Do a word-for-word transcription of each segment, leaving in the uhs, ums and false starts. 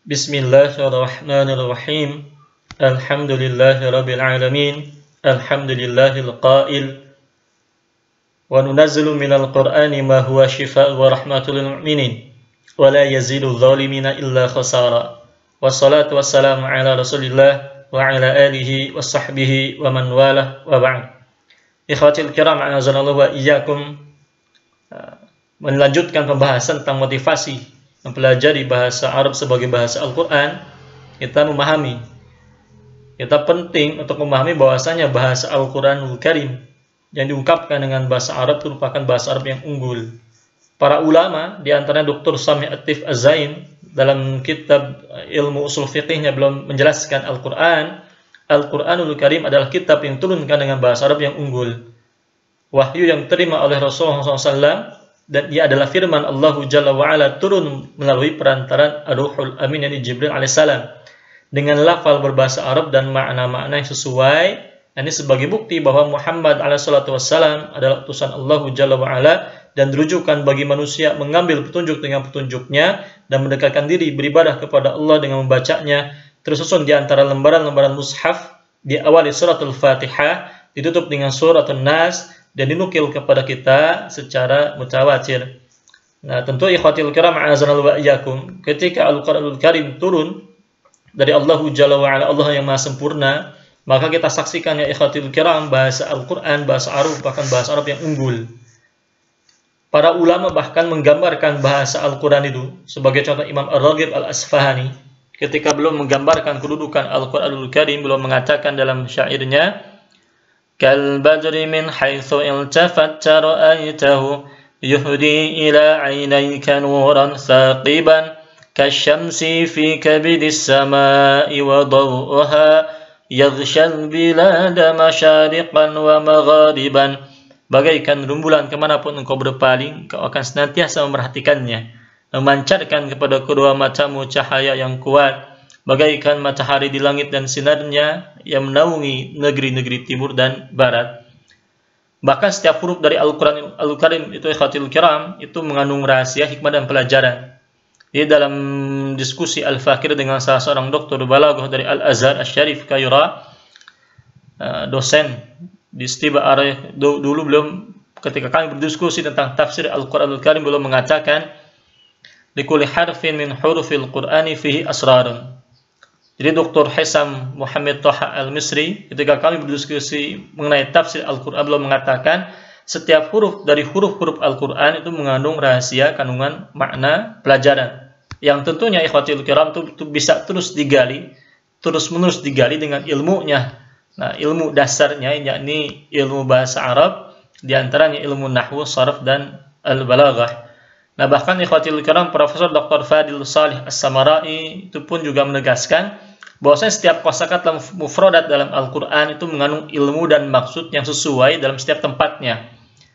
Bismillahirrahmanirrahim. Alhamdulillahirabbil alamin. Alhamdulillahil qail wa nunazzilu minal qur'ani ma huwa shifaa'un wa rahmatul lil mu'minin wa la yazidu adh-dhalimina illa khasara. Wassalatu wassalamu ala Rasulillah wa ala alihi wa sahbihi wa man walah wa ba'd. Ikhwatil kiram, a'azanallahu wa iyyakum. Melanjutkan pembahasan tentang motivasi mempelajari bahasa Arab sebagai bahasa Al-Quran. Kita memahami, kita penting untuk memahami bahwasanya bahasa Al-Quranul Karim yang diungkapkan dengan bahasa Arab itu merupakan bahasa Arab yang unggul. Para ulama, di antaranya Doktor Sami Atif Az-Zain dalam kitab ilmu usul fiqihnya belum menjelaskan Al-Quran. Al-Quranul Karim adalah kitab yang turunkan dengan bahasa Arab yang unggul, wahyu yang terima oleh Rasulullah shallallahu alaihi wasallam, dan ia adalah firman Allah Jalla wa'ala turun melalui perantaran Ar-Ruhul Amin yakni Jibril alaihissalam dengan lafal berbahasa Arab dan makna-makna yang sesuai. Ini sebagai bukti bahwa Muhammad alaihissalatu wassalam adalah utusan Allah Jalla wa'ala dan rujukan bagi manusia mengambil petunjuk dengan petunjuknya dan mendekatkan diri beribadah kepada Allah dengan membacanya, tersusun di antara lembaran-lembaran mushaf, diawali suratul Fatihah, ditutup dengan suratul Nas, dan dinukil kepada kita secara mutawatir. Nah, tentu ikhwatil kiram, a'azanallahu wa iyyakum, ketika Al-Qur'anul Karim turun dari Allah Jalla wa ala, Allah yang Maha sempurna, maka kita saksikan ya ikhwatil kiram, bahasa Al-Qur'an, bahasa Arab merupakan bahasa Arab yang unggul. Para ulama bahkan menggambarkan bahasa Al-Qur'an itu sebagai contoh Imam Ar-Raghib Al-Asfahani ketika belum menggambarkan kedudukan Al-Qur'anul Karim, belum mengatakan dalam syairnya, Kal badri min haitsu iltafatta ra'aitahu yuhdi ila 'ainayka nuran thaqiban kasyamsi fi kabidis samai wa daw'uha yaghshal bilada masyariqan wa maghariban. Bagaikan rembulan kemanapun engkau berpaling, kau akan senantiasa memerhatikannya, memancarkan kepada kedua matamu cahaya yang kuat bagaikan matahari di langit dan sinarnya yang menaungi negeri-negeri timur dan barat. Bahkan setiap huruf dari Al-Quran Al-Karim itu ikhwatil kiram itu mengandung rahasia, hikmah dan pelajaran. Di dalam diskusi Al-Fakir dengan salah seorang doktor balaghah dari Al-Azhar Asy-Syarif Kaira, dosen di Istiba Arah, dulu belum, ketika kami berdiskusi tentang tafsir Al-Quran Al-Karim, belum mengatakan likulli harfin min hurufil Qur'ani fihi asrarun. Jadi Doktor Hisam Muhammad Thaha Al-Misri ketika kami berdiskusi mengenai tafsir Al-Quran belum mengatakan setiap huruf dari huruf-huruf Al-Quran itu mengandung rahasia, kandungan makna, pelajaran yang tentunya ikhwatil kiram itu, itu bisa terus digali, terus menerus digali dengan ilmunya. Nah, ilmu dasarnya yakni ilmu bahasa Arab, diantaranya ilmu nahwu, sharaf dan al-balaghah. Nah, bahkan ikhwatil kiram, Profesor Doktor Fadil Salih As-Samarai itu pun juga menegaskan bahwasanya setiap kosakata mufradat dalam Al-Quran itu mengandung ilmu dan maksud yang sesuai dalam setiap tempatnya.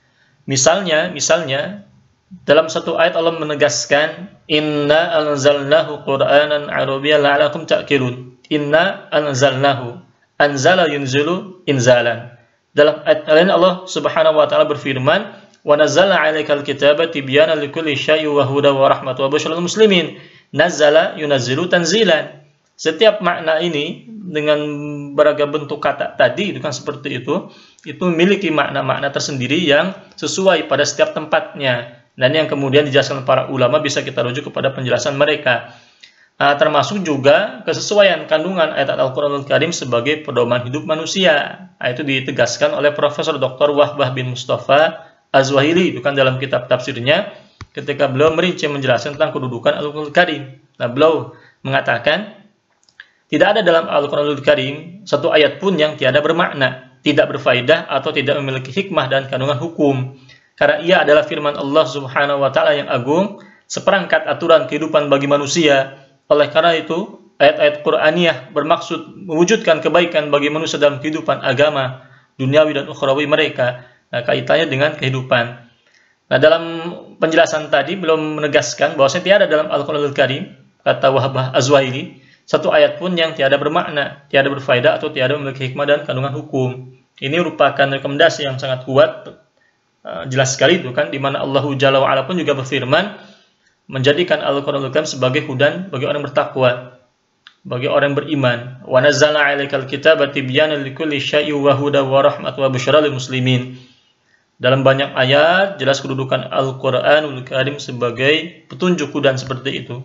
Misalnya, misalnya dalam satu ayat Allah menegaskan inna anzalnahu qur'anan arabiyyan la'allakum ta'qilun. Inna anzalnahu, anzala yunzilu inzalan. Dalam ayat lain Allah Subhanahu wa taala berfirman wa nazzalna 'alaikal kitaba tibyanan likulli syai'in wa hudan wa rahmatan wa busyral muslimin. Nazzala yunazzilu tanzilan. Setiap makna ini dengan beragam bentuk kata tadi itu kan seperti itu, itu memiliki makna-makna tersendiri yang sesuai pada setiap tempatnya, dan yang kemudian dijelaskan para ulama bisa kita rujuk kepada penjelasan mereka. Nah, termasuk juga kesesuaian kandungan ayat Al-Quranul Karim sebagai pedoman hidup manusia. Nah, itu ditegaskan oleh Profesor Doktor Wahbah bin Mustafa Az-Zuhaili itu kan dalam kitab tafsirnya ketika beliau merinci menjelaskan tentang kedudukan Al-Quranul Karim. Nah, beliau mengatakan tidak ada dalam Al-Quranul Karim satu ayat pun yang tiada bermakna, tidak berfaedah atau tidak memiliki hikmah dan kandungan hukum, karena ia adalah firman Allah Subhanahu wa taala yang agung, seperangkat aturan kehidupan bagi manusia. Oleh karena itu, ayat-ayat Qur'aniyah bermaksud mewujudkan kebaikan bagi manusia dalam kehidupan agama, duniawi dan ukhrawi mereka. Nah, kaitannya dengan kehidupan. Nah, dalam penjelasan tadi belum menegaskan bahwasanya tiada dalam Al-Quranul Karim, kata Wahbah Az-Zuhaili, satu ayat pun yang tiada bermakna, tiada berfaedah atau tiada memiliki hikmah dan kandungan hukum. Ini merupakan rekomendasi yang sangat kuat, uh, jelas sekali itu kan, di mana Allah Jalla wa ala pun juga berfirman, menjadikan Al-Qur'anul Karim sebagai hudan bagi orang bertakwa, bagi orang beriman. Wa nazzalna 'alaikal kitaba tibyanan likulli syai'in wa hudan wa rahmatan wa busyra lil muslimin. Dalam banyak ayat jelas kedudukan Al-Qur'anul Karim sebagai petunjuk hudan seperti itu.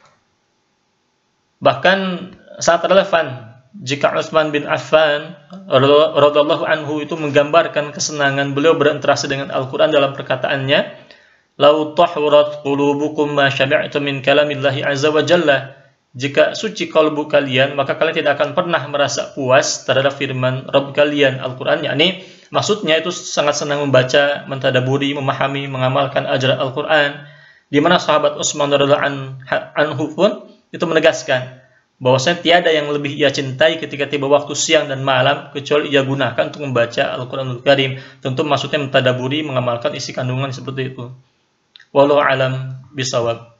Bahkan sangat relevan jika Utsman bin Affan radhiyallahu anhu itu menggambarkan kesenangan beliau berinteraksi dengan Al-Qur'an dalam perkataannya, "Lau tahwarat qulubukum ma syabi'tum min kalamillahi azza wa jalla." Jika suci kalbu kalian, maka kalian tidak akan pernah merasa puas terhadap firman Rabb kalian, Al-Qur'an. Yakni maksudnya itu sangat senang membaca, mentadaburi, memahami, mengamalkan ajaran Al-Qur'an. Di mana sahabat Utsman radhiyallahu anhu pun itu menegaskan bahwasanya tiada yang lebih ia cintai ketika tiba waktu siang dan malam kecuali ia gunakan untuk membaca Al-Qur'anul Karim. Tentu maksudnya mentadaburi, mengamalkan isi kandungan seperti itu. Wallahu a'lam bishawab.